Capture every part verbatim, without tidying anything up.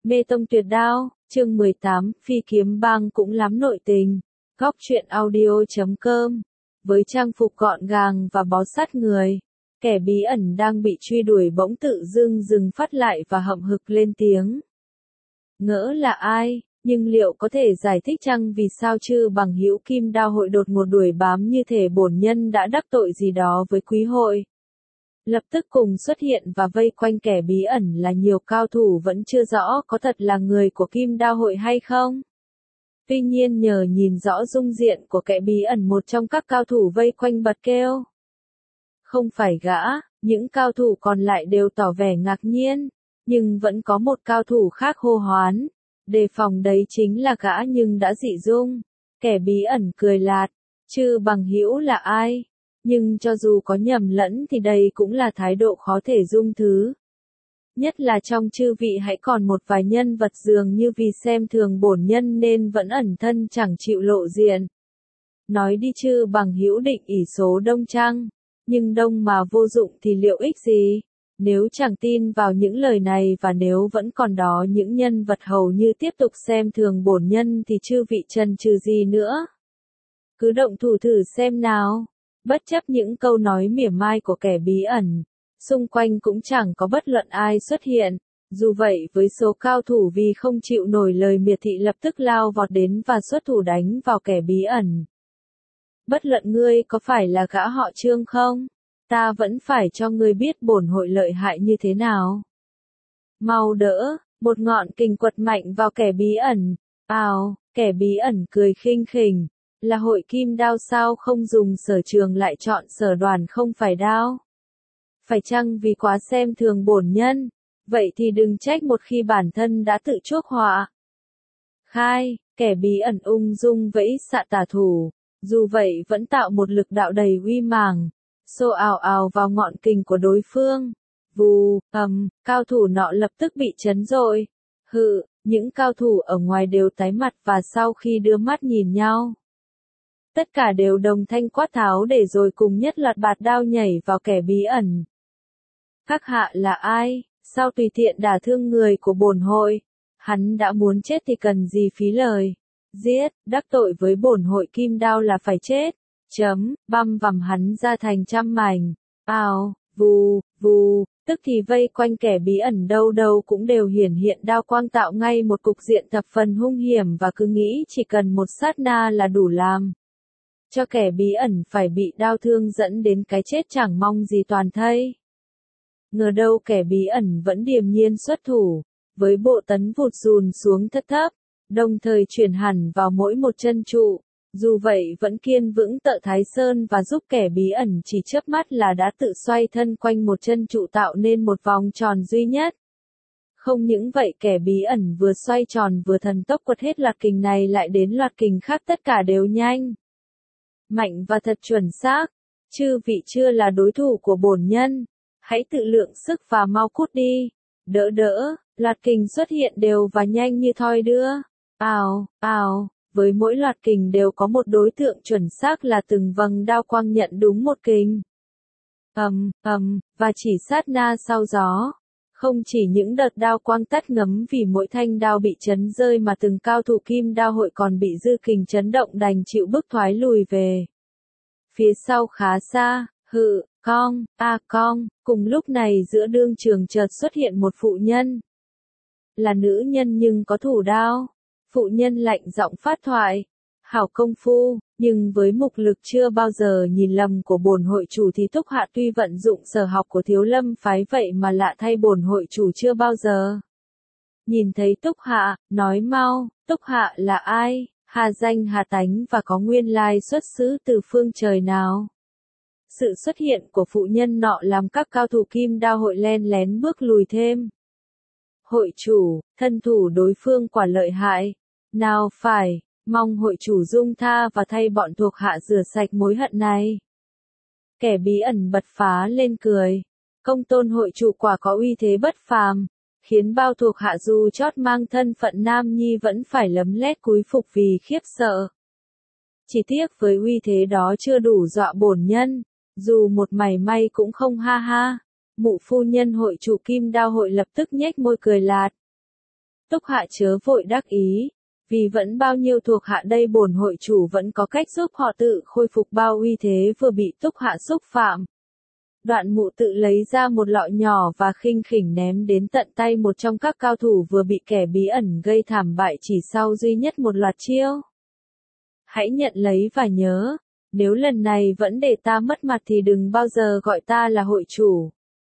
Mê tông tuyệt đao, chương mười tám, phi kiếm bang cũng lắm nội tình. Góc truyện audio.com. Với trang phục gọn gàng và bó sát người, kẻ bí ẩn đang bị truy đuổi bỗng tự dưng dừng phát lại và hậm hực lên tiếng. Ngỡ là ai, nhưng liệu có thể giải thích chăng vì sao chư bằng hữu Kim Đao hội đột ngột đuổi bám như thể bổn nhân đã đắc tội gì đó với quý hội? Lập tức cùng xuất hiện và vây quanh kẻ bí ẩn là nhiều cao thủ vẫn chưa rõ có thật là người của Kim Đao hội hay không. Tuy nhiên nhờ nhìn rõ dung diện của kẻ bí ẩn, một trong các cao thủ vây quanh bật kêu. Không phải gã, những cao thủ còn lại đều tỏ vẻ ngạc nhiên, nhưng vẫn có một cao thủ khác hô hoán. Đề phòng đấy chính là gã nhưng đã dị dung. Kẻ bí ẩn cười lạt, chư bằng hữu là ai? Nhưng cho dù có nhầm lẫn thì đây cũng là thái độ khó thể dung thứ. Nhất là trong chư vị hãy còn một vài nhân vật dường như vì xem thường bổn nhân nên vẫn ẩn thân chẳng chịu lộ diện. Nói đi chư bằng hữu định ỷ số đông chăng, nhưng đông mà vô dụng thì liệu ích gì? Nếu chẳng tin vào những lời này và nếu vẫn còn đó những nhân vật hầu như tiếp tục xem thường bổn nhân thì chư vị chần chừ gì nữa? Cứ động thủ thử xem nào. Bất chấp những câu nói mỉa mai của kẻ bí ẩn, xung quanh cũng chẳng có bất luận ai xuất hiện. Dù vậy với số cao thủ vì không chịu nổi lời miệt thị lập tức lao vọt đến và xuất thủ đánh vào kẻ bí ẩn. Bất luận ngươi có phải là gã họ Trương không? Ta vẫn phải cho ngươi biết bổn hội lợi hại như thế nào. Mau đỡ, một ngọn kình quật mạnh vào kẻ bí ẩn. Ào, kẻ bí ẩn cười khinh khỉnh. Là hội Kim Đao sao không dùng sở trường lại chọn sở đoàn không phải đao? Phải chăng vì quá xem thường bổn nhân? Vậy thì đừng trách một khi bản thân đã tự chuốc họa. Khai, kẻ bí ẩn ung dung vẫy xạ tả thủ, dù vậy vẫn tạo một lực đạo đầy uy màng, xô ào ào vào ngọn kình của đối phương. Vù, ầm, cao thủ nọ lập tức bị chấn rồi. Hự, những cao thủ ở ngoài đều tái mặt và sau khi đưa mắt nhìn nhau, tất cả đều đồng thanh quát tháo để rồi cùng nhất loạt bạt đao nhảy vào kẻ bí ẩn. Các hạ là ai? Sao tùy tiện đả thương người của bổn hội? Hắn đã muốn chết thì cần gì phí lời? Giết, đắc tội với bổn hội Kim Đao là phải chết. Chấm, băm vằm hắn ra thành trăm mảnh. Ào, vù, vù, tức thì vây quanh kẻ bí ẩn đâu đâu cũng đều hiển hiện đao quang tạo ngay một cục diện thập phần hung hiểm và cứ nghĩ chỉ cần một sát na là đủ làm cho kẻ bí ẩn phải bị đao thương dẫn đến cái chết chẳng mong gì toàn thây. Ngờ đâu kẻ bí ẩn vẫn điềm nhiên xuất thủ, với bộ tấn vụt dùn xuống thất thấp, đồng thời chuyển hẳn vào mỗi một chân trụ, dù vậy vẫn kiên vững tợ Thái Sơn và giúp kẻ bí ẩn chỉ chớp mắt là đã tự xoay thân quanh một chân trụ tạo nên một vòng tròn duy nhất. Không những vậy kẻ bí ẩn vừa xoay tròn vừa thần tốc quật hết loạt kình này lại đến loạt kình khác tất cả đều nhanh, mạnh và thật chuẩn xác. Chư vị chưa là đối thủ của bổn nhân, hãy tự lượng sức và mau cút đi. Đỡ đỡ, loạt kình xuất hiện đều và nhanh như thoi đưa. Ào, ào, với mỗi loạt kình đều có một đối tượng chuẩn xác là từng vầng đao quang nhận đúng một kình. Ầm, ầm, và chỉ sát na sau gió, không chỉ những đợt đao quang tắt ngấm vì mỗi thanh đao bị chấn rơi mà từng cao thủ Kim Đao hội còn bị dư kình chấn động đành chịu bước thoái lùi về phía sau khá xa. Hự, cong, a cong, cùng lúc này giữa đương trường chợt xuất hiện một phụ nhân. Là nữ nhân nhưng có thủ đao. Phụ nhân lạnh giọng phát thoại. Hảo công phu, nhưng với mục lực chưa bao giờ nhìn lầm của bổn hội chủ thì Túc Hạ tuy vận dụng sở học của Thiếu Lâm phái vậy mà lạ thay bổn hội chủ chưa bao giờ nhìn thấy Túc Hạ. Nói mau, Túc Hạ là ai? Hà danh hà tánh và có nguyên lai xuất xứ từ phương trời nào? Sự xuất hiện của phụ nhân nọ làm các cao thủ Kim Đao hội len lén bước lùi thêm. Hội chủ, thân thủ đối phương quả lợi hại. Nào phải, mong hội chủ dung tha và thay bọn thuộc hạ rửa sạch mối hận này. Kẻ bí ẩn bật phá lên cười. Công tôn hội chủ quả có uy thế bất phàm, khiến bao thuộc hạ dù chót mang thân phận nam nhi vẫn phải lấm lét cúi phục vì khiếp sợ. Chỉ tiếc với uy thế đó chưa đủ dọa bổn nhân, dù một mảy may cũng không ha ha. Mụ phu nhân hội chủ Kim Đao hội lập tức nhếch môi cười lạt. Túc Hạ chớ vội đắc ý, vì vẫn bao nhiêu thuộc hạ đây bổn hội chủ vẫn có cách giúp họ tự khôi phục bao uy thế vừa bị Túc Hạ xúc phạm. Đoạn Mụ tự lấy ra một lọ nhỏ và khinh khỉnh ném đến tận tay một trong các cao thủ vừa bị kẻ bí ẩn gây thảm bại chỉ sau duy nhất một loạt chiêu. Hãy nhận lấy và nhớ, nếu lần này vẫn để ta mất mặt thì đừng bao giờ gọi ta là hội chủ.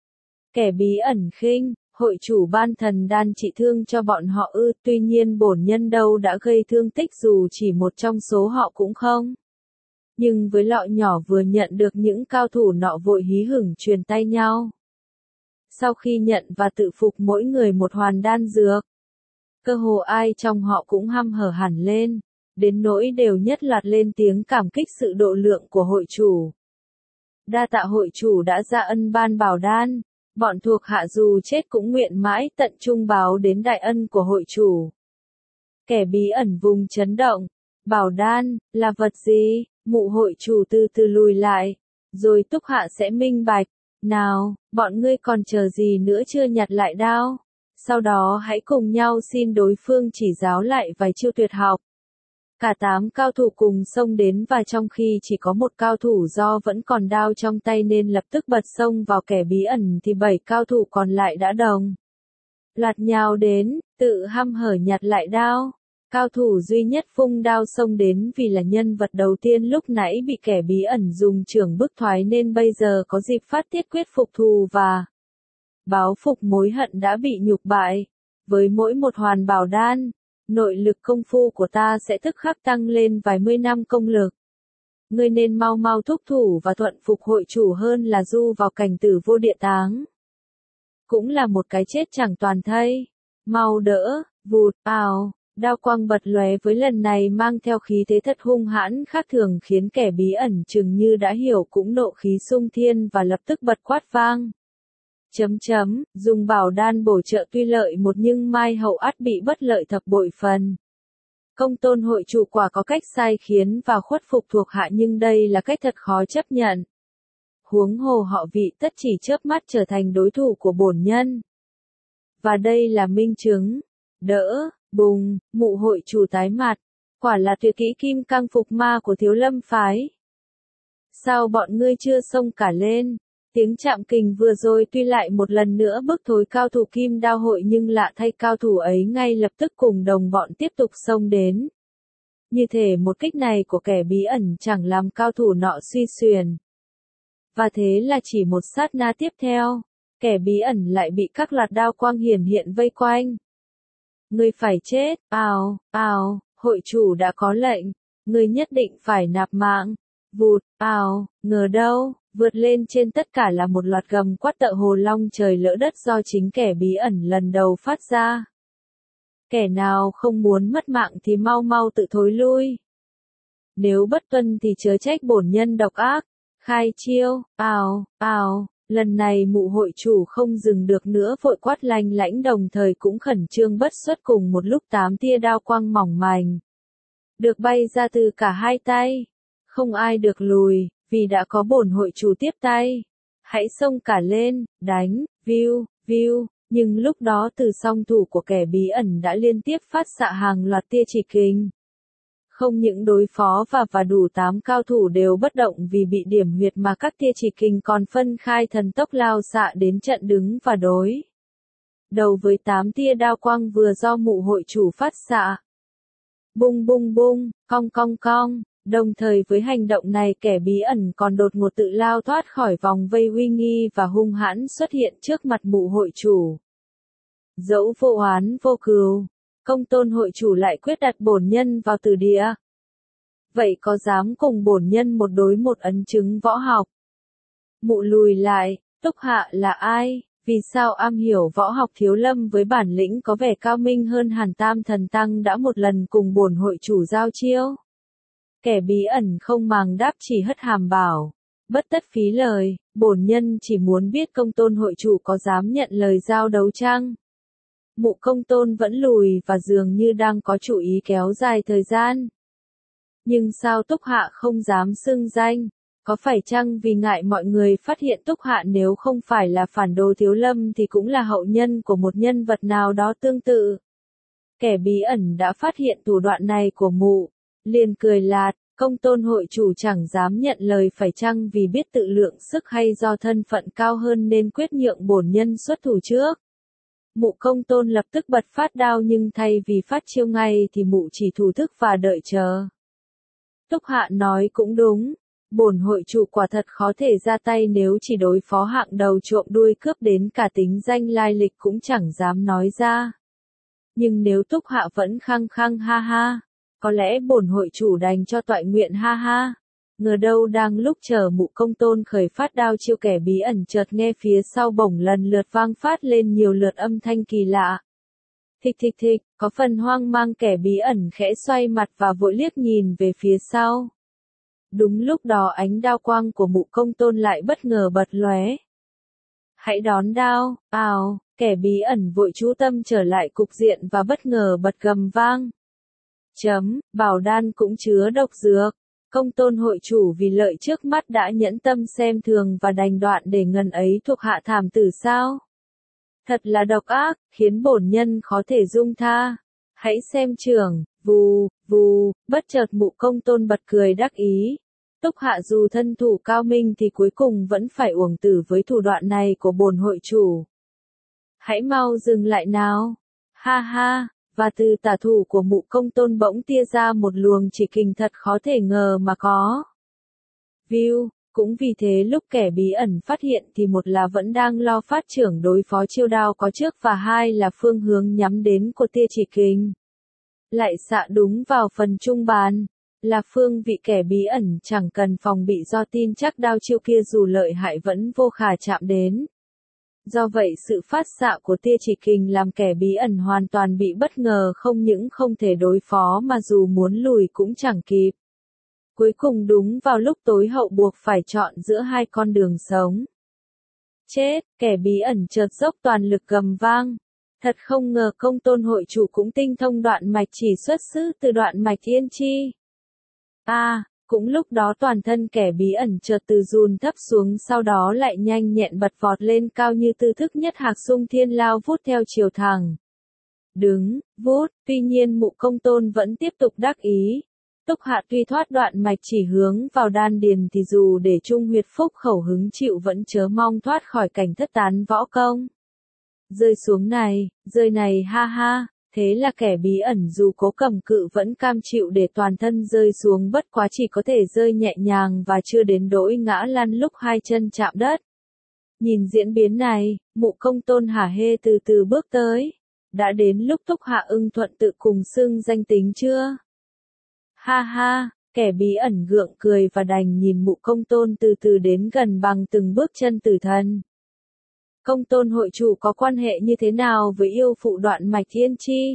Kẻ bí ẩn khinh, hội chủ ban thần đan trị thương cho bọn họ ư, tuy nhiên bổn nhân đâu đã gây thương tích dù chỉ một trong số họ cũng không. Nhưng với lọ nhỏ vừa nhận được những cao thủ nọ vội hí hửng truyền tay nhau. Sau khi nhận và tự phục mỗi người một hoàn đan dược, cơ hồ ai trong họ cũng hăm hở hẳn lên, đến nỗi đều nhất loạt lên tiếng cảm kích sự độ lượng của hội chủ. Đa tạ hội chủ đã ra ân ban bảo đan, bọn thuộc hạ dù chết cũng nguyện mãi tận trung báo đến đại ân của hội chủ. Kẻ bí ẩn vùng chấn động, bảo đan, là vật gì? Mụ hội chủ từ từ lùi lại, rồi Túc Hạ sẽ minh bạch. Nào, bọn ngươi còn chờ gì nữa chưa nhặt lại đao? Sau đó hãy cùng nhau xin đối phương chỉ giáo lại vài chiêu tuyệt học. Cả tám cao thủ cùng xông đến và trong khi chỉ có một cao thủ do vẫn còn đao trong tay nên lập tức bật xông vào kẻ bí ẩn thì bảy cao thủ còn lại đã đồng loạt nhào đến, tự hăm hở nhặt lại đao. Cao thủ duy nhất vung đao xông đến vì là nhân vật đầu tiên lúc nãy bị kẻ bí ẩn dùng chưởng bức thoái nên bây giờ có dịp phát tiết quyết phục thù và báo phục mối hận đã bị nhục bại. Với mỗi một hoàn bảo đan, nội lực công phu của ta sẽ tức khắc tăng lên vài mươi năm công lực. Ngươi nên mau mau thúc thủ và thuận phục hội chủ hơn là du vào cảnh tử vô địa táng. Cũng là một cái chết chẳng toàn thây. Mau đỡ, vụt, ào. Đao quang bật lóe với lần này mang theo khí thế thật hung hãn khác thường khiến kẻ bí ẩn chừng như đã hiểu cũng nộ khí sung thiên và lập tức bật quát vang. Chấm chấm, dùng bảo đan bổ trợ tuy lợi một nhưng mai hậu ắt bị bất lợi thập bội phần. Công tôn hội chủ quả có cách sai khiến và khuất phục thuộc hạ nhưng đây là cách thật khó chấp nhận. Huống hồ họ vị tất chỉ chớp mắt trở thành đối thủ của bổn nhân. Và đây là minh chứng. Đỡ. Bùng, mụ hội chủ tái mặt, quả là tuyệt kỹ kim cang phục ma của Thiếu Lâm phái. Sao bọn ngươi chưa xông cả lên? Tiếng chạm kình vừa rồi tuy lại một lần nữa bức thối cao thủ kim đao hội nhưng lạ thay cao thủ ấy ngay lập tức cùng đồng bọn tiếp tục xông đến. Như thể một kích này của kẻ bí ẩn chẳng làm cao thủ nọ suy xuyển. Và thế là chỉ một sát na tiếp theo, kẻ bí ẩn lại bị các loạt đao quang hiển hiện vây quanh. Ngươi phải chết, ào, ào, hội chủ đã có lệnh, ngươi nhất định phải nạp mạng, vụt, ào, ngờ đâu, vượt lên trên tất cả là một loạt gầm quát tợ hồ long trời lỡ đất do chính kẻ bí ẩn lần đầu phát ra. Kẻ nào không muốn mất mạng thì mau mau tự thối lui. Nếu bất tuân thì chớ trách bổn nhân độc ác, khai chiêu, ào, ào. Lần này mụ hội chủ không dừng được nữa vội quát lanh lãnh đồng thời cũng khẩn trương bất xuất cùng một lúc tám tia đao quang mỏng manh. Được bay ra từ cả hai tay. Không ai được lùi, vì đã có bổn hội chủ tiếp tay. Hãy xông cả lên, đánh, view, view, nhưng lúc đó từ song thủ của kẻ bí ẩn đã liên tiếp phát xạ hàng loạt tia chỉ kình. Không những đối phó và và đủ tám cao thủ đều bất động vì bị điểm huyệt mà các tia chỉ kình còn phân khai thần tốc lao xạ đến trận đứng và đối đầu với tám tia đao quang vừa do mụ hội chủ phát xạ. Bung bung bung, cong cong cong, đồng thời với hành động này kẻ bí ẩn còn đột ngột tự lao thoát khỏi vòng vây uy nghi và hung hãn xuất hiện trước mặt mụ hội chủ. Dẫu vô oán vô cừu, công tôn hội chủ lại quyết đặt bổn nhân vào tử địa. Vậy có dám cùng bổn nhân một đối một ấn chứng võ học? Mụ lùi lại, Túc Hạ là ai? Vì sao am hiểu võ học Thiếu Lâm với bản lĩnh có vẻ cao minh hơn hẳn Tam Thần Tăng đã một lần cùng bổn hội chủ giao chiêu? Kẻ bí ẩn không màng đáp chỉ hất hàm bảo. Bất tất phí lời, bổn nhân chỉ muốn biết công tôn hội chủ có dám nhận lời giao đấu chăng? Mụ công tôn vẫn lùi và dường như đang có chủ ý kéo dài thời gian. Nhưng sao Túc Hạ không dám xưng danh? Có phải chăng vì ngại mọi người phát hiện Túc Hạ nếu không phải là phản đồ Thiếu Lâm thì cũng là hậu nhân của một nhân vật nào đó tương tự? kẻ bí ẩn đã phát hiện thủ đoạn này của mụ, liền cười lạt, công tôn hội chủ chẳng dám nhận lời phải chăng vì biết tự lượng sức hay do thân phận cao hơn nên quyết nhượng bổn nhân xuất thủ trước. Mụ công tôn lập tức bật phát đao nhưng thay vì phát chiêu ngay thì mụ chỉ thủ thức và đợi chờ. Túc Hạ nói cũng đúng, bổn hội chủ quả thật khó thể ra tay nếu chỉ đối phó hạng đầu trộm đuôi cướp đến cả tính danh lai lịch cũng chẳng dám nói ra. Nhưng nếu Túc Hạ vẫn khăng khăng ha ha, có lẽ bổn hội chủ đành cho toại nguyện ha ha. Ngờ đâu đang lúc chờ mụ công tôn khởi phát đao chiêu kẻ bí ẩn chợt nghe phía sau bổng lần lượt vang phát lên nhiều lượt âm thanh kỳ lạ. Thịch thịch thịch, có phần hoang mang kẻ bí ẩn khẽ xoay mặt và vội liếc nhìn về phía sau. Đúng lúc đó ánh đao quang của mụ công tôn lại bất ngờ bật lóe. Hãy đón đao, ào, kẻ bí ẩn vội chú tâm trở lại cục diện và bất ngờ bật gầm vang. Chấm, bảo đan cũng chứa độc dược. Công tôn hội chủ vì lợi trước mắt đã nhẫn tâm xem thường và đành đoạn để ngần ấy thuộc hạ thảm tử sao? Thật là độc ác, khiến bổn nhân khó thể dung tha. Hãy xem trường, vù, vù, bất chợt mụ công tôn bật cười đắc ý. Túc Hạ dù thân thủ cao minh thì cuối cùng vẫn phải uổng tử với thủ đoạn này của bổn hội chủ. Hãy mau dừng lại nào. Ha ha. Và từ tả thủ của mụ công tôn bỗng tia ra một luồng chỉ kình thật khó thể ngờ mà có. View, cũng vì thế lúc kẻ bí ẩn phát hiện thì một là vẫn đang lo phát trưởng đối phó chiêu đao có trước và hai là phương hướng nhắm đến của tia chỉ kình. Lại xạ đúng vào phần trung bàn, là phương vị kẻ bí ẩn chẳng cần phòng bị do tin chắc đao chiêu kia dù lợi hại vẫn vô khả chạm đến. Do vậy sự phát xạ của tia chỉ kình làm kẻ bí ẩn hoàn toàn bị bất ngờ không những không thể đối phó mà dù muốn lùi cũng chẳng kịp. Cuối cùng đúng vào lúc tối hậu buộc phải chọn giữa hai con đường sống. Chết, kẻ bí ẩn chợt dốc toàn lực gầm vang. Thật không ngờ công tôn hội chủ cũng tinh thông đoạn mạch chỉ xuất xứ từ đoạn mạch yên chi. À, cũng lúc đó toàn thân kẻ bí ẩn chợt từ run thấp xuống sau đó lại nhanh nhẹn bật vọt lên cao như tư thức nhất hạc xung thiên lao vút theo chiều thẳng. Đứng, vút, tuy nhiên mụ công tôn vẫn tiếp tục đắc ý. Túc Hạ tuy thoát đoạn mạch chỉ hướng vào đan điền thì dù để trung huyệt phúc khẩu hứng chịu vẫn chớ mong thoát khỏi cảnh thất tán võ công. Rơi xuống này, rơi này ha ha. Thế là kẻ bí ẩn dù cố cầm cự vẫn cam chịu để toàn thân rơi xuống bất quá chỉ có thể rơi nhẹ nhàng và chưa đến nỗi ngã lăn lúc hai chân chạm đất. Nhìn diễn biến này, mụ công tôn hả hê từ từ bước tới. Đã đến lúc Túc Hạ ưng thuận tự cùng xưng danh tính chưa? Ha ha, kẻ bí ẩn gượng cười và đành nhìn mụ công tôn từ từ đến gần bằng từng bước chân tử thần. Công tôn hội chủ có quan hệ như thế nào với yêu phụ đoạn mạch thiên chi?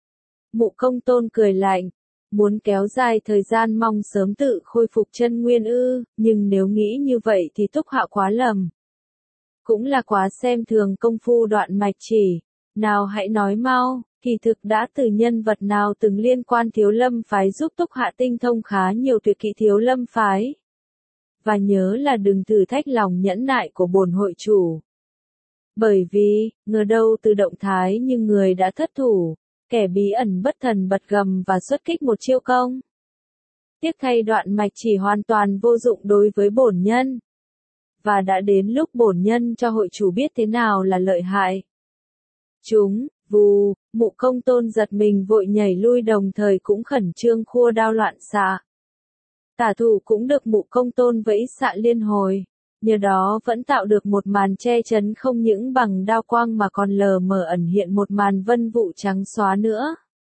Mụ công tôn cười lạnh, muốn kéo dài thời gian mong sớm tự khôi phục chân nguyên ư, nhưng nếu nghĩ như vậy thì Túc Hạ quá lầm. Cũng là quá xem thường công phu đoạn mạch chỉ, nào hãy nói mau, kỳ thực đã từ nhân vật nào từng liên quan Thiếu Lâm phái giúp Túc Hạ tinh thông khá nhiều tuyệt kỹ Thiếu Lâm phái. Và nhớ là đừng thử thách lòng nhẫn nại của bổn hội chủ. Bởi vì, ngờ đâu từ động thái như người đã thất thủ, kẻ bí ẩn bất thần bật gầm và xuất kích một chiêu công. Tiếc thay đoạn mạch chỉ hoàn toàn vô dụng đối với bổn nhân. Và đã đến lúc bổn nhân cho hội chủ biết thế nào là lợi hại. Chúng, vù, mụ công tôn giật mình vội nhảy lui đồng thời cũng khẩn trương khua đao loạn xạ. Tả thủ cũng được mụ công tôn vẫy xạ liên hồi. Nhờ đó vẫn tạo được một màn che chắn không những bằng đao quang mà còn lờ mờ ẩn hiện một màn vân vụ trắng xóa nữa.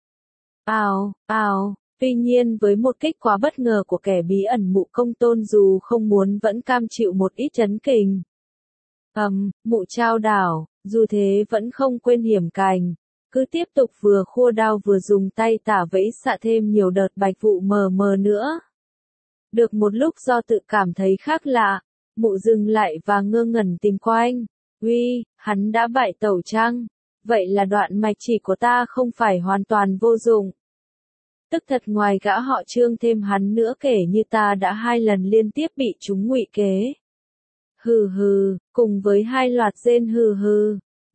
Ào, ào, tuy nhiên với một kích quá bất ngờ của kẻ bí ẩn mụ công tôn dù không muốn vẫn cam chịu một ít chấn kình. Ầm, um, mụ trao đảo, dù thế vẫn không quên hiểm cành, cứ tiếp tục vừa khua đao vừa dùng tay tả vẫy xạ thêm nhiều đợt bạch vụ mờ mờ nữa. Được một lúc do tự cảm thấy khác lạ. Mụ dừng lại và ngơ ngẩn tìm quanh. Uy, hắn đã bại tẩu chăng? Vậy là đoạn mạch chỉ của ta không phải hoàn toàn vô dụng. Tức thật ngoài gã họ Trương thêm hắn nữa kể như ta đã hai lần liên tiếp bị chúng ngụy kế. Hừ hừ, cùng với hai loạt rên hừ hừ.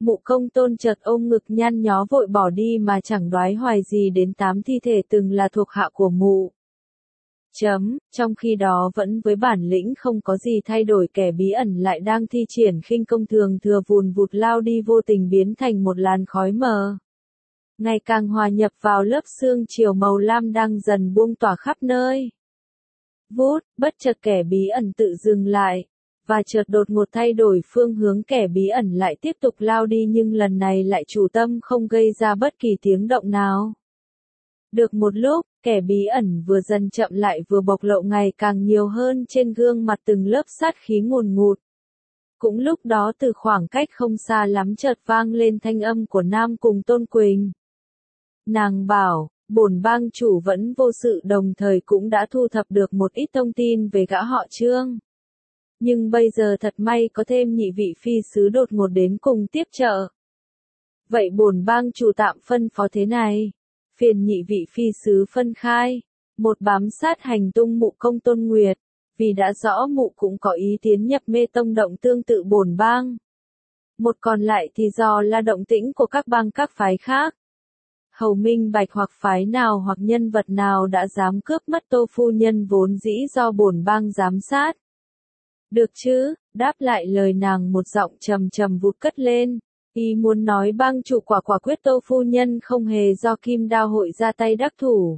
Mụ Công Tôn chợt ôm ngực nhăn nhó vội bỏ đi mà chẳng đoái hoài gì đến tám thi thể từng là thuộc hạ của mụ. Chấm, trong khi đó vẫn với bản lĩnh không có gì thay đổi, kẻ bí ẩn lại đang thi triển khinh công thường thừa vùn vụt lao đi, vô tình biến thành một làn khói mờ. Ngày càng hòa nhập vào lớp sương chiều màu lam đang dần buông tỏa khắp nơi. Vút, bất chợt kẻ bí ẩn tự dừng lại, và chợt đột ngột thay đổi phương hướng, kẻ bí ẩn lại tiếp tục lao đi nhưng lần này lại chủ tâm không gây ra bất kỳ tiếng động nào. Được một lúc, kẻ bí ẩn vừa dần chậm lại vừa bộc lộ ngày càng nhiều hơn trên gương mặt từng lớp sát khí ngùn ngụt. Cũng lúc đó từ khoảng cách không xa lắm chợt vang lên thanh âm của Nam cùng Tôn Quỳnh. Nàng bảo, bổn bang chủ vẫn vô sự, đồng thời cũng đã thu thập được một ít thông tin về gã họ Trương. Nhưng bây giờ thật may có thêm nhị vị phi sứ đột ngột đến cùng tiếp trợ. Vậy bổn bang chủ tạm phân phó thế này. Phiền nhị vị phi sứ phân khai. Một bám sát hành tung mụ Công Tôn Nguyệt. Vì đã rõ mụ cũng có ý tiến nhập Mê Tông động tương tự bổn bang. Một còn lại thì do là động tĩnh của các bang các phái khác. Hầu minh bạch hoặc phái nào hoặc nhân vật nào đã dám cướp mất Tô phu nhân vốn dĩ do bổn bang giám sát. Được chứ, đáp lại lời nàng một giọng trầm trầm vụt cất lên. Ý muốn nói bang chủ quả quả quyết Tô phu nhân không hề do Kim Đao hội ra tay đắc thủ.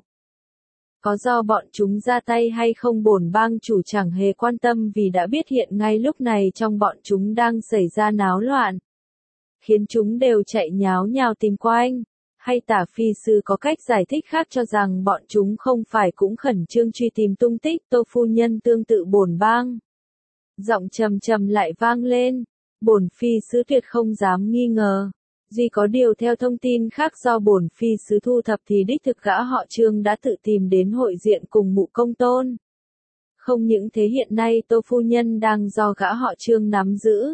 Có do bọn chúng ra tay hay không bổn bang chủ chẳng hề quan tâm, vì đã biết hiện ngay lúc này trong bọn chúng đang xảy ra náo loạn. Khiến chúng đều chạy nháo nhào tìm quanh. Hay tả phi sư có cách giải thích khác cho rằng bọn chúng không phải cũng khẩn trương truy tìm tung tích Tô phu nhân tương tự bổn bang. Giọng trầm trầm lại vang lên. Bổn phi sứ tuyệt không dám nghi ngờ. Duy có điều theo thông tin khác do bổn phi sứ thu thập thì đích thực gã họ Trương đã tự tìm đến hội diện cùng mụ Công Tôn. Không những thế, hiện nay Tô phu nhân đang do gã họ Trương nắm giữ.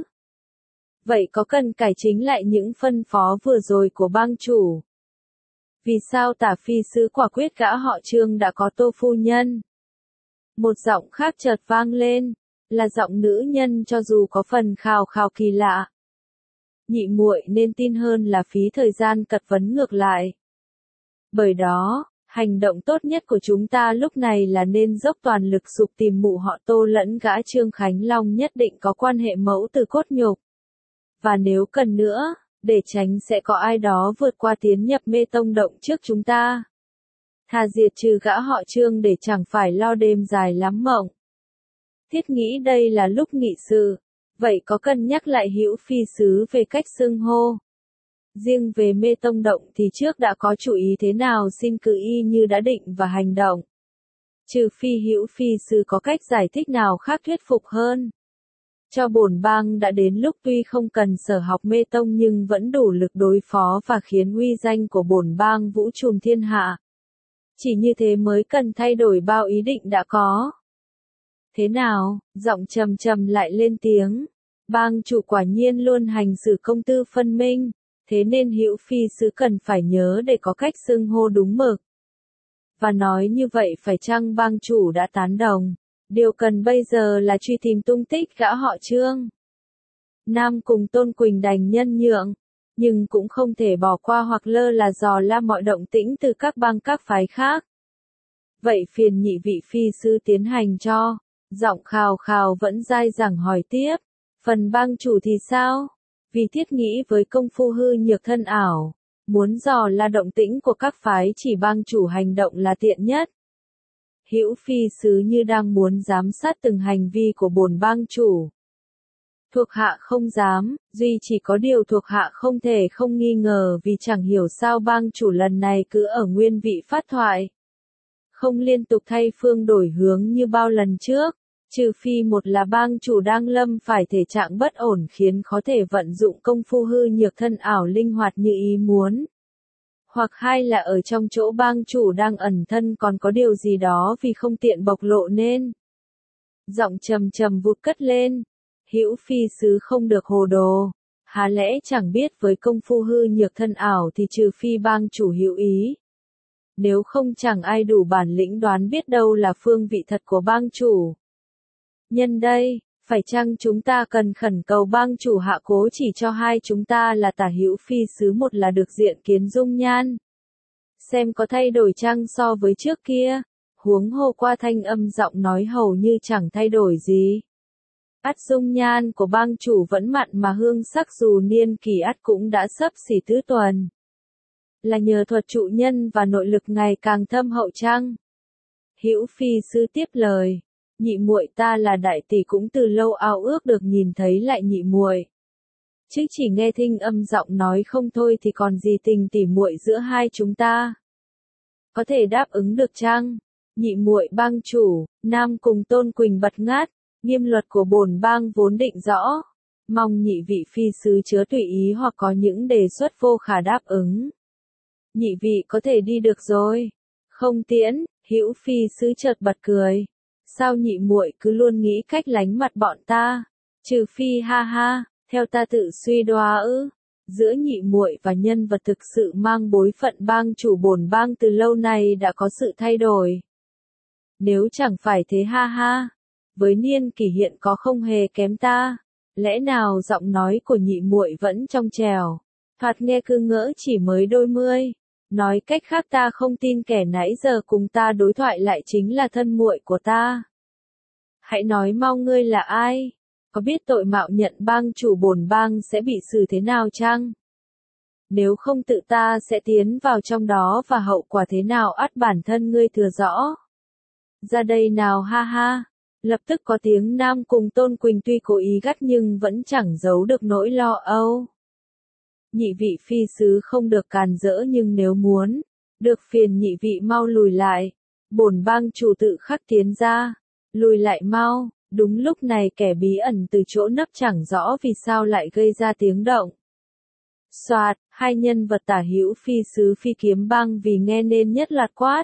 Vậy có cần cải chính lại những phân phó vừa rồi của bang chủ? Vì sao tả phi sứ quả quyết gã họ Trương đã có Tô phu nhân? Một giọng khác chợt vang lên, là giọng nữ nhân cho dù có phần khào khào kỳ lạ. Nhị muội nên tin hơn là phí thời gian cật vấn ngược lại. Bởi đó, hành động tốt nhất của chúng ta lúc này là nên dốc toàn lực sục tìm mụ họ Tô lẫn gã Trương Khánh Long nhất định có quan hệ mẫu từ cốt nhục. Và nếu cần nữa, để tránh sẽ có ai đó vượt qua tiến nhập Mê Tông động trước chúng ta. Thà diệt trừ gã họ Trương để chẳng phải lo đêm dài lắm mộng. Thiết nghĩ đây là lúc nghị sự. Vậy có cân nhắc lại hữu phi sứ về cách xưng hô? Riêng về Mê Tông động thì trước đã có chủ ý thế nào xin cứ y như đã định và hành động. Trừ phi hữu phi sứ có cách giải thích nào khác thuyết phục hơn. Cho bổn bang đã đến lúc tuy không cần sở học Mê Tông nhưng vẫn đủ lực đối phó và khiến uy danh của bổn bang vũ trùm thiên hạ. Chỉ như thế mới cần thay đổi bao ý định đã có. Thế nào? Giọng trầm trầm lại lên tiếng. Bang chủ quả nhiên luôn hành xử công tư phân minh, thế nên hữu phi sứ cần phải nhớ để có cách xưng hô đúng mực. Và nói như vậy phải chăng bang chủ đã tán đồng? Điều cần bây giờ là truy tìm tung tích gã họ Trương. Nam cùng Tôn Quỳnh đành nhân nhượng, nhưng cũng không thể bỏ qua hoặc lơ là dò la mọi động tĩnh từ các bang các phái khác. Vậy phiền nhị vị phi sư tiến hành cho. Giọng khào khào vẫn dai dẳng hỏi tiếp. Phần bang chủ thì sao? Vì thiết nghĩ với công phu hư nhược thân ảo, muốn dò la động tĩnh của các phái chỉ bang chủ hành động là tiện nhất. Hữu phi sứ như đang muốn giám sát từng hành vi của bổn bang chủ. Thuộc hạ không dám, duy chỉ có điều thuộc hạ không thể không nghi ngờ vì chẳng hiểu sao bang chủ lần này cứ ở nguyên vị phát thoại. Không liên tục thay phương đổi hướng như bao lần trước, trừ phi một là bang chủ đang lâm phải thể trạng bất ổn khiến khó thể vận dụng công phu hư nhược thân ảo linh hoạt như ý muốn. Hoặc hai là ở trong chỗ bang chủ đang ẩn thân còn có điều gì đó vì không tiện bộc lộ nên. Giọng trầm trầm vụt cất lên. Hữu phi sứ không được hồ đồ. Há lẽ chẳng biết với công phu hư nhược thân ảo thì trừ phi bang chủ hữu ý. Nếu không chẳng ai đủ bản lĩnh đoán biết đâu là phương vị thật của bang chủ. Nhân đây, Phải chăng chúng ta cần khẩn cầu bang chủ hạ cố chỉ cho hai chúng ta là Tả Hữu Phi Sứ một là được diện kiến dung nhan? Xem có thay đổi chăng so với trước kia? Huống hồ qua thanh âm giọng nói hầu như chẳng thay đổi gì. Ắt dung nhan của bang chủ vẫn mặn mà hương sắc dù niên kỳ ắt cũng đã xấp xỉ tứ tuần. Là nhờ thuật trụ nhân và nội lực ngày càng thâm hậu chăng? Hữu Phi Sứ tiếp lời, nhị muội ta là đại tỷ cũng từ lâu ao ước được nhìn thấy lại nhị muội. Chứ chỉ nghe thinh âm giọng nói không thôi thì còn gì tình tỉ muội giữa hai chúng ta. Có thể đáp ứng được chăng? Nhị muội bang chủ, Nam cùng Tôn Quỳnh bật ngát, nghiêm luật của bổn bang vốn định rõ. Mong nhị vị phi sứ chớ tùy ý hoặc có những đề xuất vô khả đáp ứng. Nhị vị có thể đi được rồi. Không tiễn, Hữu Phi Sứ chợt bật cười. Sao nhị muội cứ luôn nghĩ cách lánh mặt bọn ta? Trừ phi ha ha, theo ta tự suy đoá ư? Giữa nhị muội và nhân vật thực sự mang bối phận bang chủ bổn bang từ lâu nay đã có sự thay đổi. Nếu chẳng phải thế ha ha, với niên kỷ hiện có không hề kém ta, lẽ nào giọng nói của nhị muội vẫn trong trẻo, thoạt nghe cứ ngỡ chỉ mới đôi mươi. Nói cách khác ta không tin kẻ nãy giờ cùng ta đối thoại lại chính là thân muội của ta. Hãy nói mau ngươi là ai? Có biết tội mạo nhận bang chủ bổn bang sẽ bị xử thế nào chăng? Nếu không tự ta sẽ tiến vào trong đó và hậu quả thế nào ắt bản thân ngươi thừa rõ. Ra đây nào ha ha. Lập tức có tiếng Nam cùng Tôn Quỳnh tuy cố ý gắt nhưng vẫn chẳng giấu được nỗi lo âu. Nhị vị phi sứ không được càn rỡ nhưng nếu muốn, được phiền nhị vị mau lùi lại. Bổn bang chủ tự khắc tiến ra. Lùi lại mau. Đúng lúc này kẻ bí ẩn từ chỗ nấp chẳng rõ vì sao lại gây ra tiếng động. Soạt, hai nhân vật Tả Hữu Phi Sứ Phi Kiếm Bang vì nghe nên nhất loạt quát.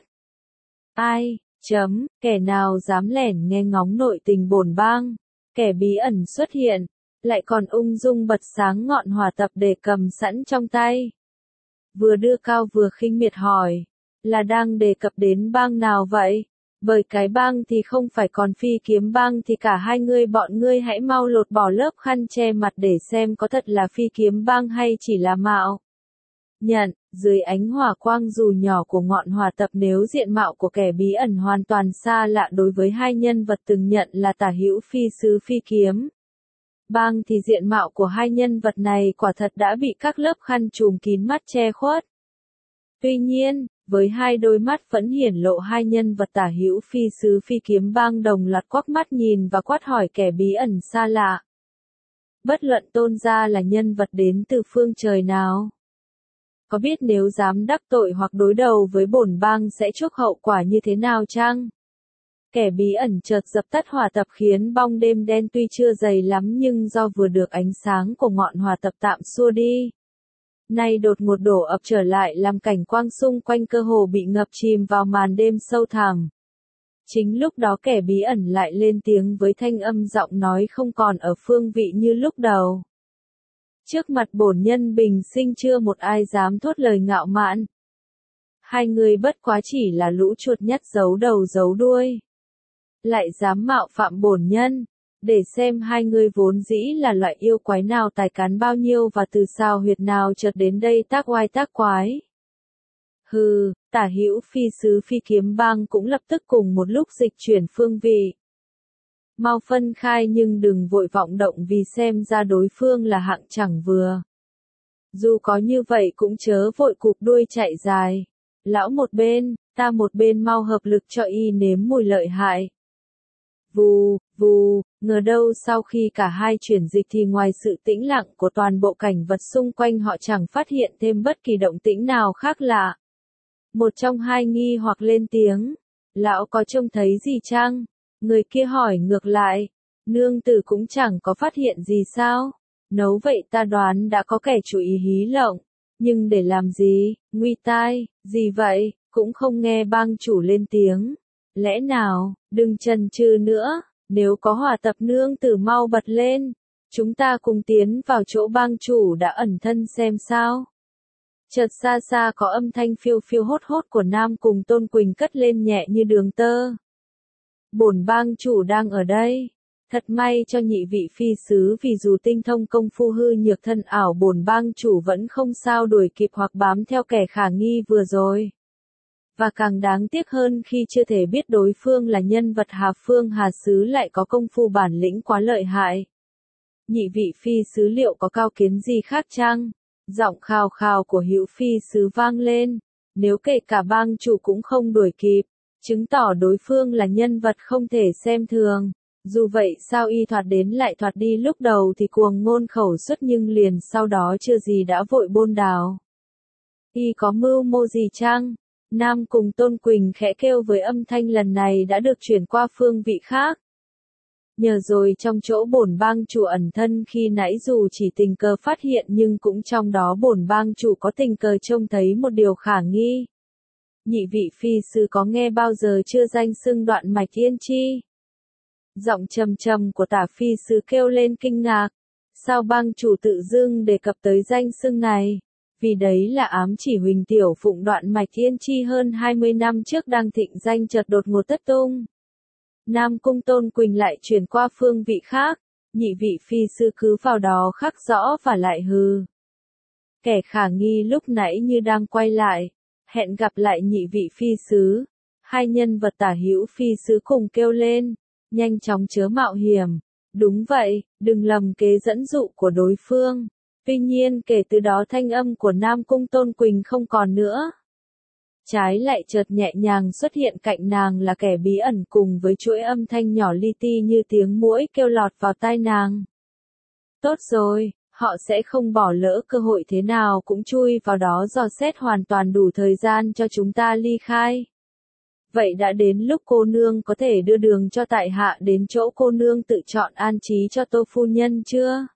Ai, chấm, kẻ nào dám lẻn nghe ngóng nội tình bổn bang? Kẻ bí ẩn xuất hiện, lại còn ung dung bật sáng ngọn hỏa tập để cầm sẵn trong tay. Vừa đưa cao vừa khinh miệt hỏi, là đang đề cập đến bang nào vậy? Bởi cái bang thì không phải còn Phi Kiếm Bang thì cả hai ngươi bọn ngươi hãy mau lột bỏ lớp khăn che mặt để xem có thật là Phi Kiếm Bang hay chỉ là mạo. Nhận, dưới ánh hỏa quang dù nhỏ của ngọn hỏa tập nếu diện mạo của kẻ bí ẩn hoàn toàn xa lạ đối với hai nhân vật từng nhận là Tả Hữu Phi Sứ Phi Kiếm Bang thì diện mạo của hai nhân vật này quả thật đã bị các lớp khăn trùm kín mắt che khuất. Tuy nhiên, với hai đôi mắt vẫn hiển lộ hai nhân vật Tả Hữu Phi Sứ Phi Kiếm Bang đồng loạt quắc mắt nhìn và quát hỏi kẻ bí ẩn xa lạ. Bất luận Tôn gia là nhân vật đến từ phương trời nào? Có biết nếu dám đắc tội hoặc đối đầu với bổn bang sẽ chuốc hậu quả như thế nào chăng? Kẻ bí ẩn chợt dập tắt hỏa tập khiến bóng đêm đen tuy chưa dày lắm nhưng do vừa được ánh sáng của ngọn hỏa tập tạm xua đi. Nay đột ngột đổ ập trở lại làm cảnh quang xung quanh cơ hồ bị ngập chìm vào màn đêm sâu thẳm. Chính lúc đó kẻ bí ẩn lại lên tiếng với thanh âm giọng nói không còn ở phương vị như lúc đầu. Trước mặt bổn nhân bình sinh chưa một ai dám thốt lời ngạo mạn. Hai người bất quá chỉ là lũ chuột nhắt giấu đầu giấu đuôi. Lại dám mạo phạm bổn nhân. Để xem hai người vốn dĩ là loại yêu quái nào tài cán bao nhiêu và từ sao huyệt nào chợt đến đây tác oai tác quái. Hừ, Tả Hữu Phi Sứ Phi Kiếm Bang cũng lập tức cùng một lúc dịch chuyển phương vị. Mau phân khai nhưng đừng vội vọng động vì xem ra đối phương là hạng chẳng vừa. Dù có như vậy cũng chớ vội cụp đuôi chạy dài. Lão một bên, ta một bên mau hợp lực cho y nếm mùi lợi hại. Vù, vù, ngờ đâu sau khi cả hai chuyển dịch thì ngoài sự tĩnh lặng của toàn bộ cảnh vật xung quanh họ chẳng phát hiện thêm bất kỳ động tĩnh nào khác lạ. Một trong hai nghi hoặc lên tiếng. Lão có trông thấy gì chăng? Người kia hỏi ngược lại. Nương tử cũng chẳng có phát hiện gì sao? Nấu vậy ta đoán đã có kẻ chủ ý hí lộng. Nhưng để làm gì? Nguy tai, gì vậy? Cũng không nghe bang chủ lên tiếng. Lẽ nào, đừng chần chừ nữa, nếu có hỏa tập nương tử mau bật lên. Chúng ta cùng tiến vào chỗ bang chủ đã ẩn thân xem sao. Chợt xa xa có âm thanh phiêu phiêu hốt hốt của Nam cùng Tôn Quỳnh cất lên nhẹ như đường tơ. Bổn bang chủ đang ở đây. Thật may cho nhị vị phi sứ vì dù tinh thông công phu hư nhược thân ảo bổn bang chủ vẫn không sao đuổi kịp hoặc bám theo kẻ khả nghi vừa rồi. Và càng đáng tiếc hơn khi chưa thể biết đối phương là nhân vật Hà Phương Hà Sứ lại có công phu bản lĩnh quá lợi hại. Nhị vị phi sứ liệu có cao kiến gì khác chăng? Giọng khào khào của Hữu phi sứ vang lên. Nếu kể cả bang chủ cũng không đuổi kịp, chứng tỏ đối phương là nhân vật không thể xem thường. Dù vậy sao y thoạt đến lại thoạt đi, lúc đầu thì cuồng ngôn khẩu xuất nhưng liền sau đó chưa gì đã vội bôn đào. Y có mưu mô gì chăng? Nam cùng Tôn Quỳnh khẽ kêu với âm thanh lần này đã được chuyển qua phương vị khác. Nhờ rồi trong chỗ bổn bang chủ ẩn thân khi nãy dù chỉ tình cờ phát hiện nhưng cũng trong đó bổn bang chủ có tình cờ trông thấy một điều khả nghi. Nhị vị phi sứ có nghe bao giờ chưa danh xưng đoạn mạch tiên tri? Giọng trầm trầm của Tả phi sứ kêu lên kinh ngạc. Sao bang chủ tự dưng đề cập tới danh xưng này? Vì đấy là ám chỉ Huỳnh Tiểu Phụng đoạn mạch tiên tri hơn hai mươi năm trước đang thịnh danh chợt đột ngột thất tung. Nam cung Tôn Quỳnh lại chuyển qua phương vị khác, nhị vị phi sư cứ vào đó khắc rõ và lại hừ. Kẻ khả nghi lúc nãy như đang quay lại, hẹn gặp lại nhị vị phi sứ. Hai nhân vật Tả Hữu phi sứ cùng kêu lên, nhanh chóng chớ mạo hiểm. Đúng vậy, đừng lầm kế dẫn dụ của đối phương. Tuy nhiên kể từ đó thanh âm của Nam cung Tôn Quỳnh không còn nữa. Trái lại chợt nhẹ nhàng xuất hiện cạnh nàng là kẻ bí ẩn cùng với chuỗi âm thanh nhỏ li ti như tiếng muỗi kêu lọt vào tai nàng. Tốt rồi, họ sẽ không bỏ lỡ cơ hội thế nào cũng chui vào đó dò xét hoàn toàn đủ thời gian cho chúng ta ly khai. Vậy đã đến lúc cô nương có thể đưa đường cho tại hạ đến chỗ cô nương tự chọn an trí cho Tô phu nhân chưa?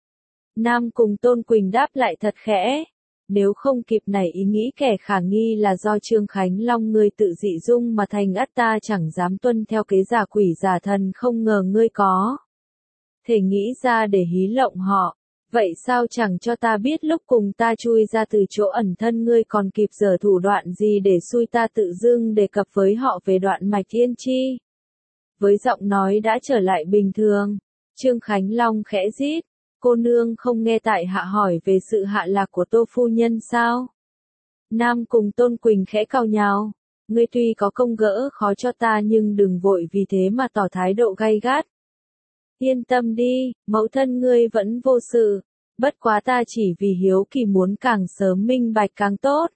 Nam cùng Tôn Quỳnh đáp lại thật khẽ. Nếu không kịp nảy ý nghĩ kẻ khả nghi là do Trương Khánh Long ngươi tự dị dung mà thành ắt ta chẳng dám tuân theo kế giả quỷ giả thần, không ngờ ngươi có thể nghĩ ra để hí lộng họ. Vậy sao chẳng cho ta biết lúc cùng ta chui ra từ chỗ ẩn thân ngươi còn kịp giở thủ đoạn gì để xui ta tự dưng đề cập với họ về đoạn mạch tiên tri? Với giọng nói đã trở lại bình thường, Trương Khánh Long khẽ rít. Cô nương không nghe tại hạ hỏi về sự hạ lạc của Tô phu nhân sao? Nam cùng Tôn Quỳnh khẽ cau nhào. Ngươi tuy có công gỡ khó cho ta nhưng đừng vội vì thế mà tỏ thái độ gay gắt. Yên tâm đi, mẫu thân ngươi vẫn vô sự. Bất quá ta chỉ vì hiếu kỳ muốn càng sớm minh bạch càng tốt.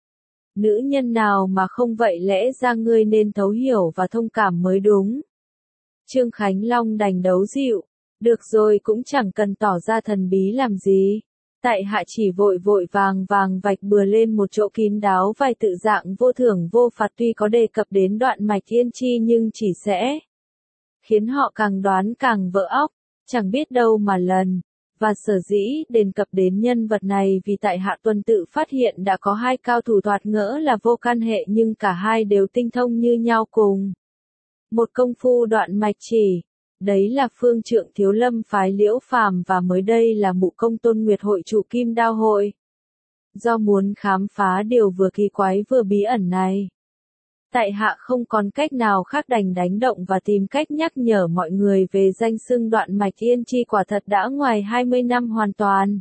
Nữ nhân nào mà không vậy, lẽ ra ngươi nên thấu hiểu và thông cảm mới đúng. Trương Khánh Long đành đấu dịu. Được rồi, cũng chẳng cần tỏ ra thần bí làm gì. Tại hạ chỉ vội vội vàng vàng vạch bừa lên một chỗ kín đáo vài tự dạng vô thưởng vô phạt, tuy có đề cập đến đoạn mạch tiên tri nhưng chỉ sẽ khiến họ càng đoán càng vỡ óc, chẳng biết đâu mà lần. Và sở dĩ đề cập đến nhân vật này vì tại hạ tuần tự phát hiện đã có hai cao thủ thoạt ngỡ là vô can hệ nhưng cả hai đều tinh thông như nhau cùng một công phu đoạn mạch chỉ. Đấy là phương trượng Thiếu Lâm phái Liễu Phàm và mới đây là Mụ Công Tôn Nguyệt hội chủ Kim Đao hội. Do muốn khám phá điều vừa kỳ quái vừa bí ẩn này, tại hạ không còn cách nào khác đành đánh động và tìm cách nhắc nhở mọi người về danh xưng đoạn mạch tiên tri quả thật đã ngoài hai mươi năm hoàn toàn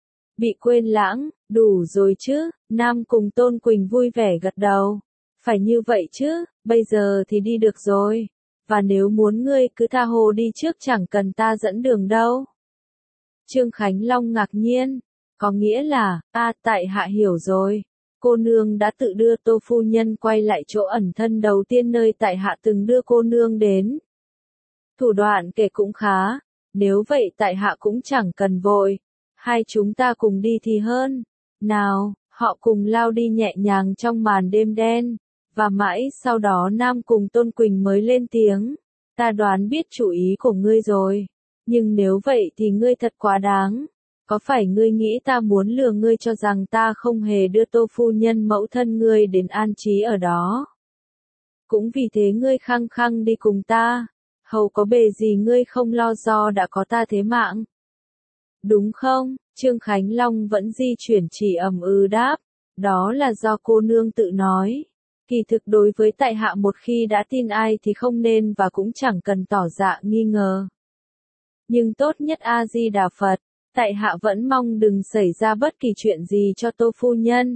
bị quên lãng. Đủ rồi chứ? Nam cùng Tôn Quỳnh vui vẻ gật đầu. Phải như vậy chứ, bây giờ thì đi được rồi. Và nếu muốn ngươi cứ tha hồ đi trước, chẳng cần ta dẫn đường đâu. Trương Khánh Long ngạc nhiên. Có nghĩa là, a tại hạ hiểu rồi. Cô nương đã tự đưa Tô phu nhân quay lại chỗ ẩn thân đầu tiên nơi tại hạ từng đưa cô nương đến. Thủ đoạn kể cũng khá. Nếu vậy tại hạ cũng chẳng cần vội. Hai chúng ta cùng đi thì hơn. Nào, họ cùng lao đi nhẹ nhàng trong màn đêm đen. Và mãi sau đó Nam cùng Tôn Quỳnh mới lên tiếng. Ta đoán biết chủ ý của ngươi rồi. Nhưng nếu vậy thì ngươi thật quá đáng. Có phải ngươi nghĩ ta muốn lừa ngươi cho rằng ta không hề đưa Tô phu nhân mẫu thân ngươi đến an trí ở đó? Cũng vì thế ngươi khăng khăng đi cùng ta. Hầu có bề gì ngươi không lo do đã có ta thế mạng. Đúng không? Trương Khánh Long vẫn di chuyển chỉ ầm ừ đáp. Đó là do cô nương tự nói. Kỳ thực đối với tại hạ một khi đã tin ai thì không nên và cũng chẳng cần tỏ dạ nghi ngờ. Nhưng tốt nhất A-di-đà Phật, tại hạ vẫn mong đừng xảy ra bất kỳ chuyện gì cho Tô phu nhân.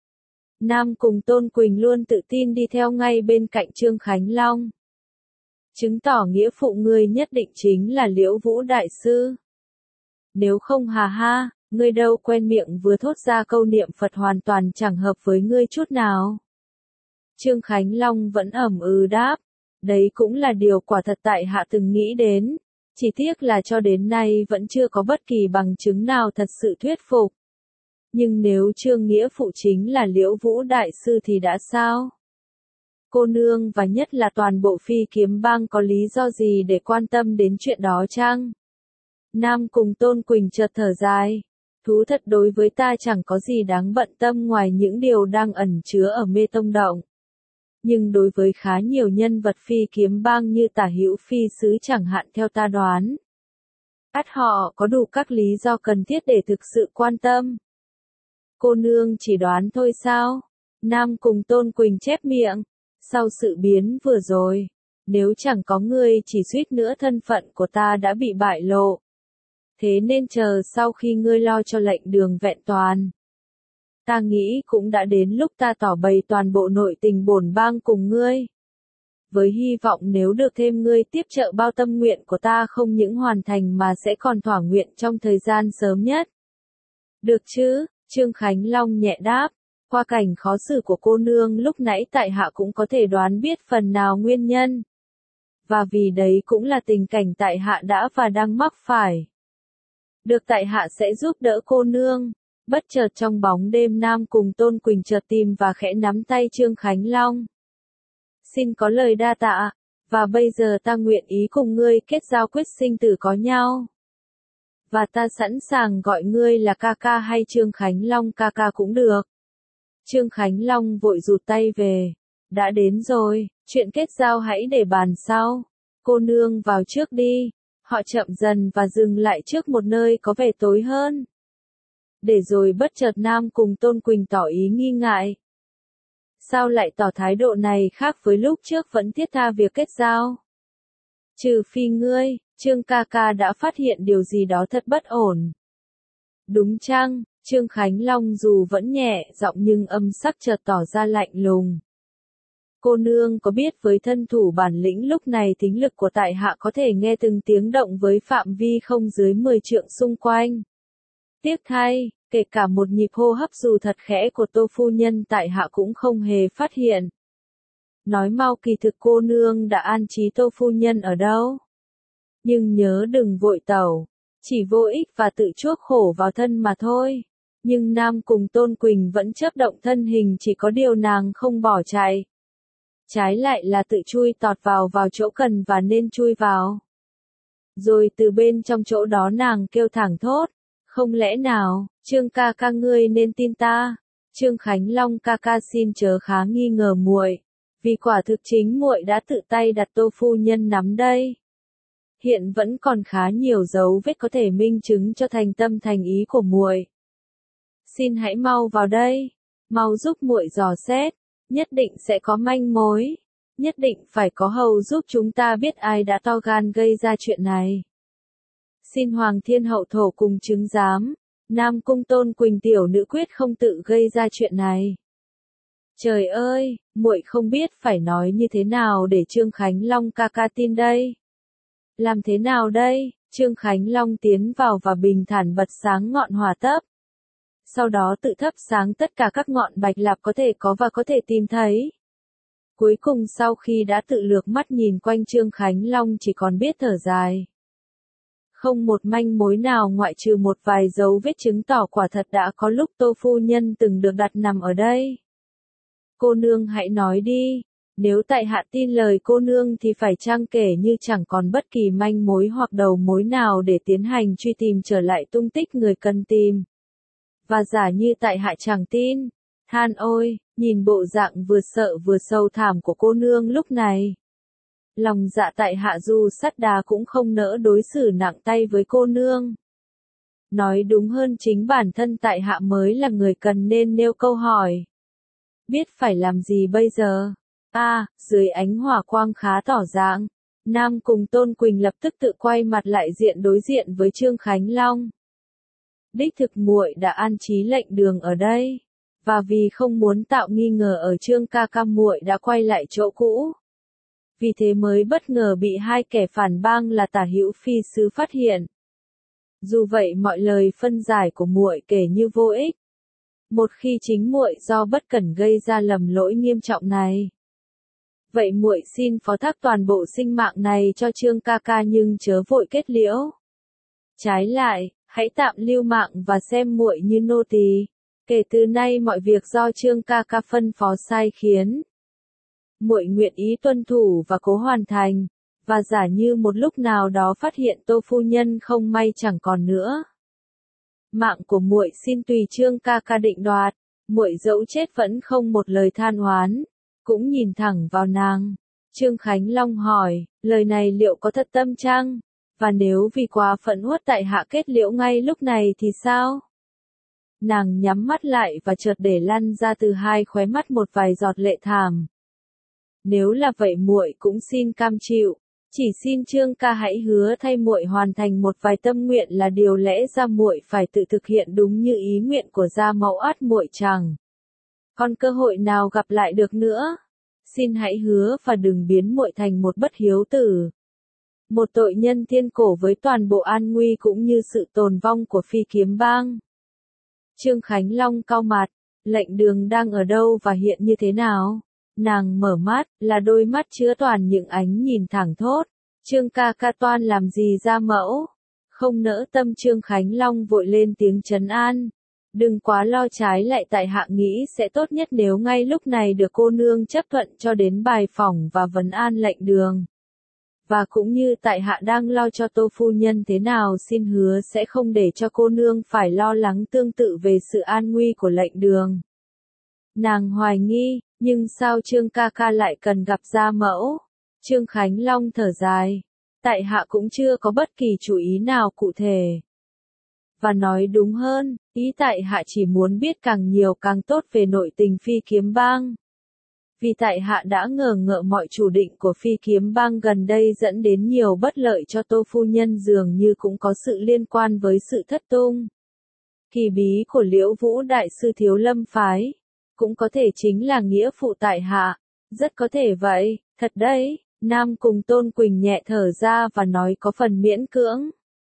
Nam cùng Tôn Quỳnh luôn tự tin đi theo ngay bên cạnh Trương Khánh Long. Chứng tỏ nghĩa phụ ngươi nhất định chính là Liễu Vũ Đại Sư. Nếu không hà ha, ngươi đâu quen miệng vừa thốt ra câu niệm Phật hoàn toàn chẳng hợp với ngươi chút nào. Trương Khánh Long vẫn ẩm ừ đáp, đấy cũng là điều quả thật tại hạ từng nghĩ đến, chỉ tiếc là cho đến nay vẫn chưa có bất kỳ bằng chứng nào thật sự thuyết phục. Nhưng nếu Trương nghĩa phụ chính là Liễu Vũ Đại Sư thì đã sao? Cô nương và nhất là toàn bộ Phi Kiếm Bang có lý do gì để quan tâm đến chuyện đó chăng? Nam cùng Tôn Quỳnh chợt thở dài. Thú thật đối với ta chẳng có gì đáng bận tâm ngoài những điều đang ẩn chứa ở Mê Tông Động. Nhưng đối với khá nhiều nhân vật Phi Kiếm Bang như Tả Hữu Phi Sứ chẳng hạn theo ta đoán, ắt họ có đủ các lý do cần thiết để thực sự quan tâm. Cô nương chỉ đoán thôi sao? Nam cùng Tôn Quỳnh chép miệng. Sau sự biến vừa rồi, nếu chẳng có ngươi chỉ suýt nữa thân phận của ta đã bị bại lộ. Thế nên chờ sau khi ngươi lo cho lệnh đường vẹn toàn, ta nghĩ cũng đã đến lúc ta tỏ bày toàn bộ nội tình bổn bang cùng ngươi. Với hy vọng nếu được thêm ngươi tiếp trợ bao tâm nguyện của ta không những hoàn thành mà sẽ còn thỏa nguyện trong thời gian sớm nhất. Được chứ? Trương Khánh Long nhẹ đáp. Qua cảnh khó xử của cô nương lúc nãy tại hạ cũng có thể đoán biết phần nào nguyên nhân. Và vì đấy cũng là tình cảnh tại hạ đã và đang mắc phải. Được tại hạ sẽ giúp đỡ cô nương. Bất chợt trong bóng đêm Nam cùng Tôn Quỳnh chợt tìm và khẽ nắm tay Trương Khánh Long. Xin có lời đa tạ, và bây giờ ta nguyện ý cùng ngươi kết giao quyết sinh tử có nhau. Và ta sẵn sàng gọi ngươi là ca ca hay Trương Khánh Long ca ca cũng được. Trương Khánh Long vội rụt tay về. Đã đến rồi, chuyện kết giao hãy để bàn sau. Cô nương vào trước đi. Họ chậm dần và dừng lại trước một nơi có vẻ tối hơn. Để rồi bất chợt Nam cùng Tôn Quỳnh tỏ ý nghi ngại. Sao lại tỏ thái độ này khác với lúc trước vẫn thiết tha việc kết giao? Trừ phi ngươi, Trương ca ca đã phát hiện điều gì đó thật bất ổn. Đúng chăng? Trương Khánh Long dù vẫn nhẹ giọng nhưng âm sắc chợt tỏ ra lạnh lùng. Cô nương có biết với thân thủ bản lĩnh lúc này thính lực của tại hạ có thể nghe từng tiếng động với phạm vi không dưới mười trượng xung quanh. Tiếc thay, kể cả một nhịp hô hấp dù thật khẽ của Tô phu nhân tại hạ cũng không hề phát hiện. Nói mau kỳ thực cô nương đã an trí Tô phu nhân ở đâu? Nhưng nhớ đừng vội tẩu, chỉ vô ích và tự chuốc khổ vào thân mà thôi. Nhưng Nam cùng Tôn Quỳnh vẫn chớp động thân hình chỉ có điều nàng không bỏ chạy. Trái lại là tự chui tọt vào vào chỗ cần và nên chui vào. Rồi từ bên trong chỗ đó nàng kêu thẳng thốt. Không lẽ nào, Trương ca ca ngươi nên tin ta. Trương Khánh Long ca ca xin chớ khá nghi ngờ muội, vì quả thực chính muội đã tự tay đặt Tô phu nhân nắm đây. Hiện vẫn còn khá nhiều dấu vết có thể minh chứng cho thành tâm thành ý của muội. Xin hãy mau vào đây, mau giúp muội dò xét, nhất định sẽ có manh mối, nhất định phải có hầu giúp chúng ta biết ai đã to gan gây ra chuyện này. Xin Hoàng Thiên Hậu thổ cùng chứng giám, Nam cung Tôn Quỳnh tiểu nữ quyết không tự gây ra chuyện này. Trời ơi, muội không biết phải nói như thế nào để Trương Khánh Long ca ca tin đây. Làm thế nào đây? Trương Khánh Long tiến vào và bình thản bật sáng ngọn hỏa tấp. Sau đó tự thắp sáng tất cả các ngọn bạch lạp có thể có và có thể tìm thấy. Cuối cùng sau khi đã tự lược mắt nhìn quanh Trương Khánh Long chỉ còn biết thở dài. Không một manh mối nào ngoại trừ một vài dấu vết chứng tỏ quả thật đã có lúc Tô phu nhân từng được đặt nằm ở đây. Cô nương hãy nói đi, nếu tại hạ tin lời cô nương thì phải chăng kể như chẳng còn bất kỳ manh mối hoặc đầu mối nào để tiến hành truy tìm trở lại tung tích người cần tìm. Và giả như tại hạ chẳng tin, than ôi, nhìn bộ dạng vừa sợ vừa sâu thẳm của cô nương lúc này. Lòng dạ tại hạ dù sắt đá cũng không nỡ đối xử nặng tay với cô nương. Nói đúng hơn chính bản thân tại hạ mới là người cần nên nêu câu hỏi. Biết phải làm gì bây giờ? À, dưới ánh hỏa quang khá tỏ dạng, Nam cùng Tôn Quỳnh lập tức tự quay mặt lại diện đối diện với Trương Khánh Long. Đích thực muội đã an trí lệnh đường ở đây, và vì không muốn tạo nghi ngờ ở Trương ca ca muội đã quay lại chỗ cũ. Vì thế mới bất ngờ bị hai kẻ phản bang là Tả Hữu Phi sứ phát hiện. Dù vậy mọi lời phân giải của muội kể như vô ích. Một khi chính muội do bất cẩn gây ra lầm lỗi nghiêm trọng này. Vậy muội xin phó thác toàn bộ sinh mạng này cho Trương ca ca nhưng chớ vội kết liễu. Trái lại, hãy tạm lưu mạng và xem muội như nô tỳ. Kể từ nay mọi việc do Trương ca ca phân phó sai khiến. Muội nguyện ý tuân thủ và cố hoàn thành, và giả như một lúc nào đó phát hiện Tô phu nhân không may chẳng còn nữa. Mạng của muội xin tùy Trương ca ca định đoạt, muội dẫu chết vẫn không một lời than oán, cũng nhìn thẳng vào nàng. Trương Khánh Long hỏi, lời này liệu có thật tâm chăng? Và nếu vì quá phẫn uất tại hạ kết liễu ngay lúc này thì sao? Nàng nhắm mắt lại và chợt để lăn ra từ hai khóe mắt một vài giọt lệ thảm. Nếu là vậy muội cũng xin cam chịu, chỉ xin Trương ca hãy hứa thay muội hoàn thành một vài tâm nguyện là điều lẽ ra muội phải tự thực hiện đúng như ý nguyện của gia mẫu, ắt muội chẳng còn cơ hội nào gặp lại được nữa. Xin hãy hứa và đừng biến muội thành một bất hiếu tử, một tội nhân thiên cổ với toàn bộ an nguy cũng như sự tồn vong của Phi Kiếm Bang. Trương Khánh Long cau mặt, lệnh đường đang ở đâu và hiện như thế nào? Nàng mở mắt, là đôi mắt chứa toàn những ánh nhìn thẳng thốt. Trương ca ca toan làm gì gia mẫu? Không nỡ tâm Trương Khánh Long vội lên tiếng trấn an. Đừng quá lo, trái lại tại hạ nghĩ sẽ tốt nhất nếu ngay lúc này được cô nương chấp thuận cho đến bài phỏng và vấn an lệnh đường. Và cũng như tại hạ đang lo cho Tô phu nhân thế nào, xin hứa sẽ không để cho cô nương phải lo lắng tương tự về sự an nguy của lệnh đường. Nàng hoài nghi, nhưng sao Trương ca ca lại cần gặp gia mẫu? Trương Khánh Long thở dài, tại hạ cũng chưa có bất kỳ chủ ý nào cụ thể. Và nói đúng hơn, ý tại hạ chỉ muốn biết càng nhiều càng tốt về nội tình Phi Kiếm Bang. Vì tại hạ đã ngờ ngợ mọi chủ định của Phi Kiếm Bang gần đây dẫn đến nhiều bất lợi cho Tô phu nhân, dường như cũng có sự liên quan với sự thất tung kỳ bí của Liễu Vũ đại sư Thiếu Lâm phái. Cũng có thể chính là nghĩa phụ tại hạ. Rất có thể vậy, thật đấy. Nam cùng Tôn Quỳnh nhẹ thở ra và nói có phần miễn cưỡng.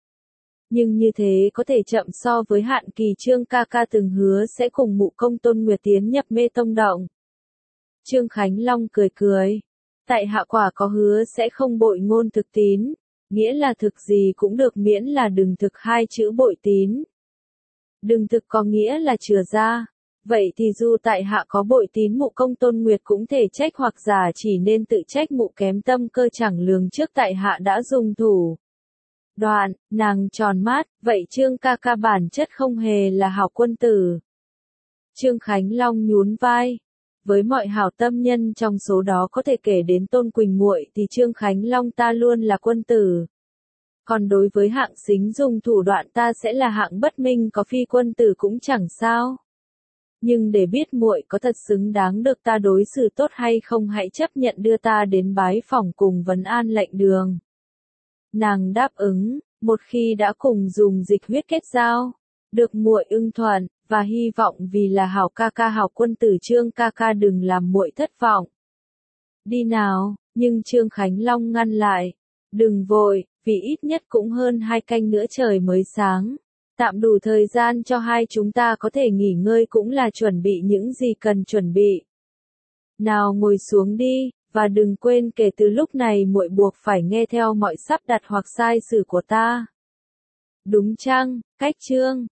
Nhưng như thế có thể chậm so với hạn kỳ Trương ca ca từng hứa sẽ cùng mụ công Tôn Nguyệt tiến nhập Mê Tông Động. Trương Khánh Long cười cười. Tại hạ quả có hứa sẽ không bội ngôn thực tín. Nghĩa là thực gì cũng được miễn là đừng thực hai chữ bội tín. Đừng thực có nghĩa là chừa ra. Vậy thì dù tại hạ có bội tín mụ công Tôn Nguyệt cũng thể trách, hoặc giả chỉ nên tự trách mụ kém tâm cơ chẳng lường trước tại hạ đã dùng thủ đoạn. Nàng tròn mắt, vậy Trương ca ca bản chất không hề là hảo quân tử. Trương Khánh Long nhún vai. Với mọi hảo tâm nhân trong số đó có thể kể đến Tôn Quỳnh muội thì Trương Khánh Long ta luôn là quân tử. Còn đối với hạng xính dùng thủ đoạn ta sẽ là hạng bất minh có phi quân tử cũng chẳng sao. Nhưng để biết muội có thật xứng đáng được ta đối xử tốt hay không, hãy chấp nhận đưa ta đến bái phỏng cùng vấn an lệnh đường. Nàng đáp ứng, một khi đã cùng dùng dịch huyết kết giao, được muội ưng thuận, và hy vọng vì là hảo ca ca hảo quân tử Trương ca ca đừng làm muội thất vọng. Đi nào, nhưng Trương Khánh Long ngăn lại. Đừng vội, vì ít nhất cũng hơn hai canh nữa trời mới sáng. Tạm đủ thời gian cho hai chúng ta có thể nghỉ ngơi cũng là chuẩn bị những gì cần chuẩn bị. Nào ngồi xuống đi, và đừng quên kể từ lúc này muội buộc phải nghe theo mọi sắp đặt hoặc sai sử của ta. Đúng chăng, Cách Trương?